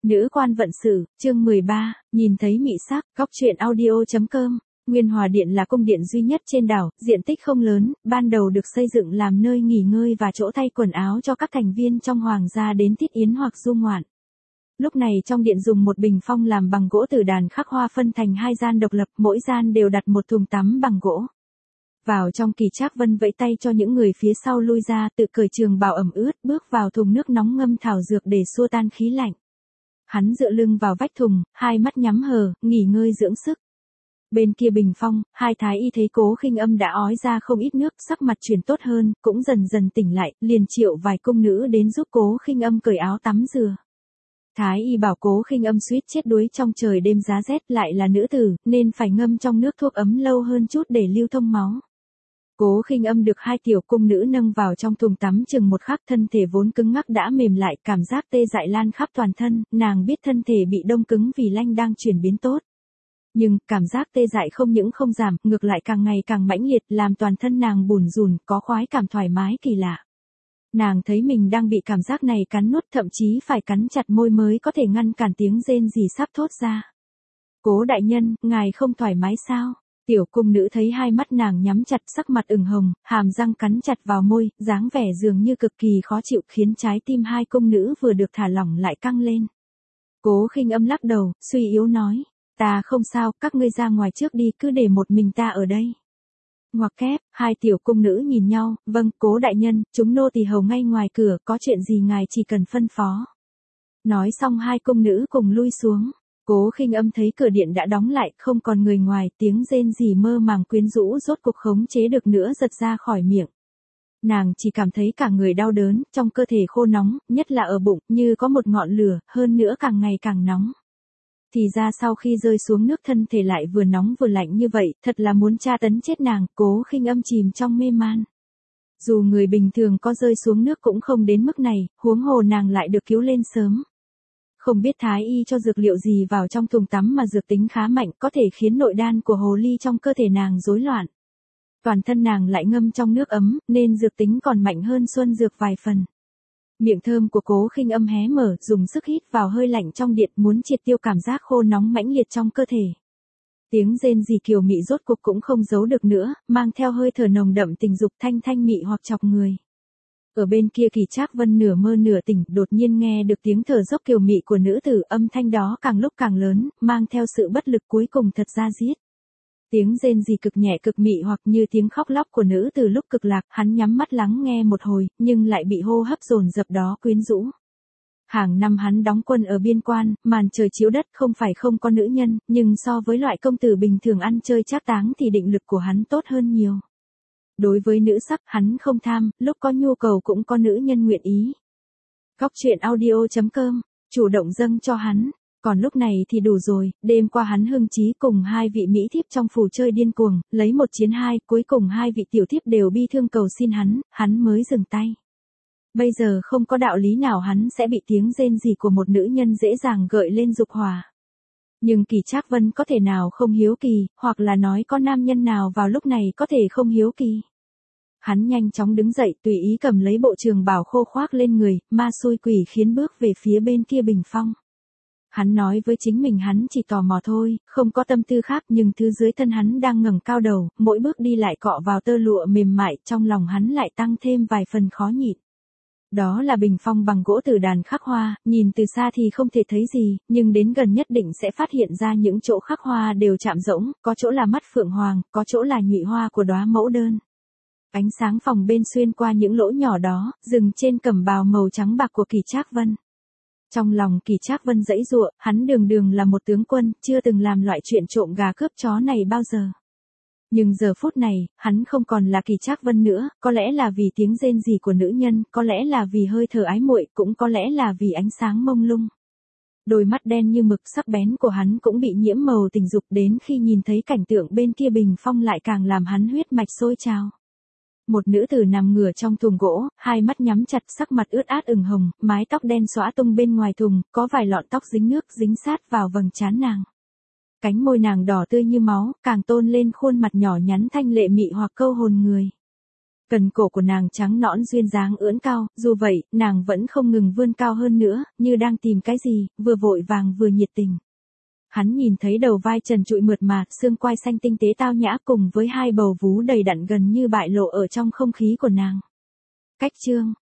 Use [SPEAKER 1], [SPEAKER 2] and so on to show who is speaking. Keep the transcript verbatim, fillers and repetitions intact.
[SPEAKER 1] Nữ quan vận sự, chương mười ba, nhìn thấy mị sắc, góc truyện audio.com. Nguyên Hòa Điện là cung điện duy nhất trên đảo, diện tích không lớn, ban đầu được xây dựng làm nơi nghỉ ngơi và chỗ thay quần áo cho các thành viên trong hoàng gia đến tiết yến hoặc du ngoạn. Lúc này trong điện dùng một bình phong làm bằng gỗ từ đàn khắc hoa phân thành hai gian độc lập, mỗi gian đều đặt một thùng tắm bằng gỗ. Vào trong, Kỳ Trác Vân vẫy tay cho những người phía sau lui ra, tự cởi trường bào ẩm ướt, bước vào thùng nước nóng ngâm thảo dược để xua tan khí lạnh. Hắn dựa lưng vào vách thùng, hai mắt nhắm hờ, nghỉ ngơi dưỡng sức. Bên kia bình phong, hai thái y thấy Cố Khinh Âm đã ói ra không ít nước, sắc mặt chuyển tốt hơn, cũng dần dần tỉnh lại, liền triệu vài cung nữ đến giúp Cố Khinh Âm cởi áo tắm rửa. Thái y bảo Cố Khinh Âm suýt chết đuối trong trời đêm giá rét, lại là nữ tử, nên phải ngâm trong nước thuốc ấm lâu hơn chút để lưu thông máu. Cố Khinh Âm được hai tiểu cung nữ nâng vào trong thùng tắm chừng một khắc, thân thể vốn cứng ngắc đã mềm lại, cảm giác tê dại lan khắp toàn thân, nàng biết thân thể bị đông cứng vì lanh đang chuyển biến tốt. Nhưng, cảm giác tê dại không những không giảm, ngược lại càng ngày càng mãnh liệt, làm toàn thân nàng bủn rủn, có khoái cảm thoải mái kỳ lạ. Nàng thấy mình đang bị cảm giác này cắn nuốt, thậm chí phải cắn chặt môi mới có thể ngăn cản tiếng rên rỉ sắp thốt ra. Cố đại nhân, ngài không thoải mái sao? Tiểu cung nữ thấy hai mắt nàng nhắm chặt, sắc mặt ửng hồng, hàm răng cắn chặt vào môi, dáng vẻ dường như cực kỳ khó chịu, khiến trái tim hai cung nữ vừa được thả lỏng lại căng lên. Cố Khinh Âm lắc đầu, suy yếu nói, ta không sao, các ngươi ra ngoài trước đi, cứ để một mình ta ở đây. Ngoặc kép, hai tiểu cung nữ nhìn nhau, vâng, Cố đại nhân, chúng nô tỳ hầu ngay ngoài cửa, có chuyện gì ngài chỉ cần phân phó. Nói xong hai cung nữ cùng lui xuống. Cố Khinh Âm thấy cửa điện đã đóng lại, không còn người ngoài, tiếng rên rỉ mơ màng quyến rũ rốt cuộc khống chế được nữa giật ra khỏi miệng. Nàng chỉ cảm thấy cả người đau đớn, trong cơ thể khô nóng, nhất là ở bụng, như có một ngọn lửa, hơn nữa càng ngày càng nóng. Thì ra sau khi rơi xuống nước thân thể lại vừa nóng vừa lạnh như vậy, thật là muốn tra tấn chết nàng. Cố Khinh Âm chìm trong mê man. Dù người bình thường có rơi xuống nước cũng không đến mức này, huống hồ nàng lại được cứu lên sớm. Không biết thái y cho dược liệu gì vào trong thùng tắm mà dược tính khá mạnh, có thể khiến nội đan của hồ ly trong cơ thể nàng rối loạn. Toàn thân nàng lại ngâm trong nước ấm, nên dược tính còn mạnh hơn xuân dược vài phần. Miệng thơm của Cố Khinh Âm hé mở, dùng sức hít vào hơi lạnh trong điện, muốn triệt tiêu cảm giác khô nóng mãnh liệt trong cơ thể. Tiếng rên rỉ kiều mị rốt cuộc cũng không giấu được nữa, mang theo hơi thở nồng đậm tình dục, thanh thanh mị hoặc chọc người. Ở bên kia, Kỳ Trác Vân nửa mơ nửa tỉnh, đột nhiên nghe được tiếng thở dốc kiều mị của nữ tử, âm thanh đó càng lúc càng lớn, mang theo sự bất lực cuối cùng thật ra giết. Tiếng rên rỉ cực nhẹ cực mị hoặc như tiếng khóc lóc của nữ tử lúc cực lạc, hắn nhắm mắt lắng nghe một hồi, nhưng lại bị hô hấp dồn dập đó quyến rũ. Hàng năm hắn đóng quân ở biên quan, màn trời chiếu đất, không phải không có nữ nhân, nhưng so với loại công tử bình thường ăn chơi trác táng thì định lực của hắn tốt hơn nhiều. Đối với nữ sắc, hắn không tham, lúc có nhu cầu cũng có nữ nhân nguyện ý. Góc truyện audio.com, chủ động dâng cho hắn. Còn lúc này thì đủ rồi, đêm qua hắn hưng chí cùng hai vị mỹ thiếp trong phủ chơi điên cuồng, lấy một chiến hai, cuối cùng hai vị tiểu thiếp đều bi thương cầu xin hắn, hắn mới dừng tay. Bây giờ không có đạo lý nào hắn sẽ bị tiếng rên rỉ của một nữ nhân dễ dàng gợi lên dục hỏa. Nhưng Kỳ Trác Vân có thể nào không hiếu kỳ, hoặc là nói có nam nhân nào vào lúc này có thể không hiếu kỳ. Hắn nhanh chóng đứng dậy, tùy ý cầm lấy bộ trường bào khô khoác lên người, ma xui quỷ khiến bước về phía bên kia bình phong. Hắn nói với chính mình hắn chỉ tò mò thôi, không có tâm tư khác, nhưng thứ dưới thân hắn đang ngẩng cao đầu, mỗi bước đi lại cọ vào tơ lụa mềm mại, trong lòng hắn lại tăng thêm vài phần khó nhịn. Đó là bình phong bằng gỗ từ đàn khắc hoa, nhìn từ xa thì không thể thấy gì, nhưng đến gần nhất định sẽ phát hiện ra những chỗ khắc hoa đều chạm rỗng, có chỗ là mắt phượng hoàng, có chỗ là nhụy hoa của đóa mẫu đơn. Ánh sáng phòng bên xuyên qua những lỗ nhỏ đó, dừng trên cẩm bào màu trắng bạc của Kỳ Trác Vân. Trong lòng Kỳ Trác Vân giãy giụa, hắn đường đường là một tướng quân, chưa từng làm loại chuyện trộm gà cướp chó này bao giờ. Nhưng giờ phút này, hắn không còn là Kỳ Trác Vân nữa, có lẽ là vì tiếng rên rỉ của nữ nhân, có lẽ là vì hơi thở ái muội, cũng có lẽ là vì ánh sáng mông lung. Đôi mắt đen như mực sắc bén của hắn cũng bị nhiễm màu tình dục, đến khi nhìn thấy cảnh tượng bên kia bình phong lại càng làm hắn huyết mạch sôi trào. Một nữ tử nằm ngửa trong thùng gỗ, hai mắt nhắm chặt, sắc mặt ướt át ửng hồng, mái tóc đen xõa tung bên ngoài thùng, có vài lọn tóc dính nước dính sát vào vầng trán nàng. Cánh môi nàng đỏ tươi như máu, càng tôn lên khuôn mặt nhỏ nhắn thanh lệ mị hoặc câu hồn người. Cần cổ của nàng trắng nõn duyên dáng ưỡn cao, dù vậy, nàng vẫn không ngừng vươn cao hơn nữa, như đang tìm cái gì, vừa vội vàng vừa nhiệt tình. Hắn nhìn thấy đầu vai trần trụi mượt mà, xương quai xanh tinh tế tao nhã cùng với hai bầu vú đầy đặn gần như bại lộ ở trong không khí của nàng. Cách chương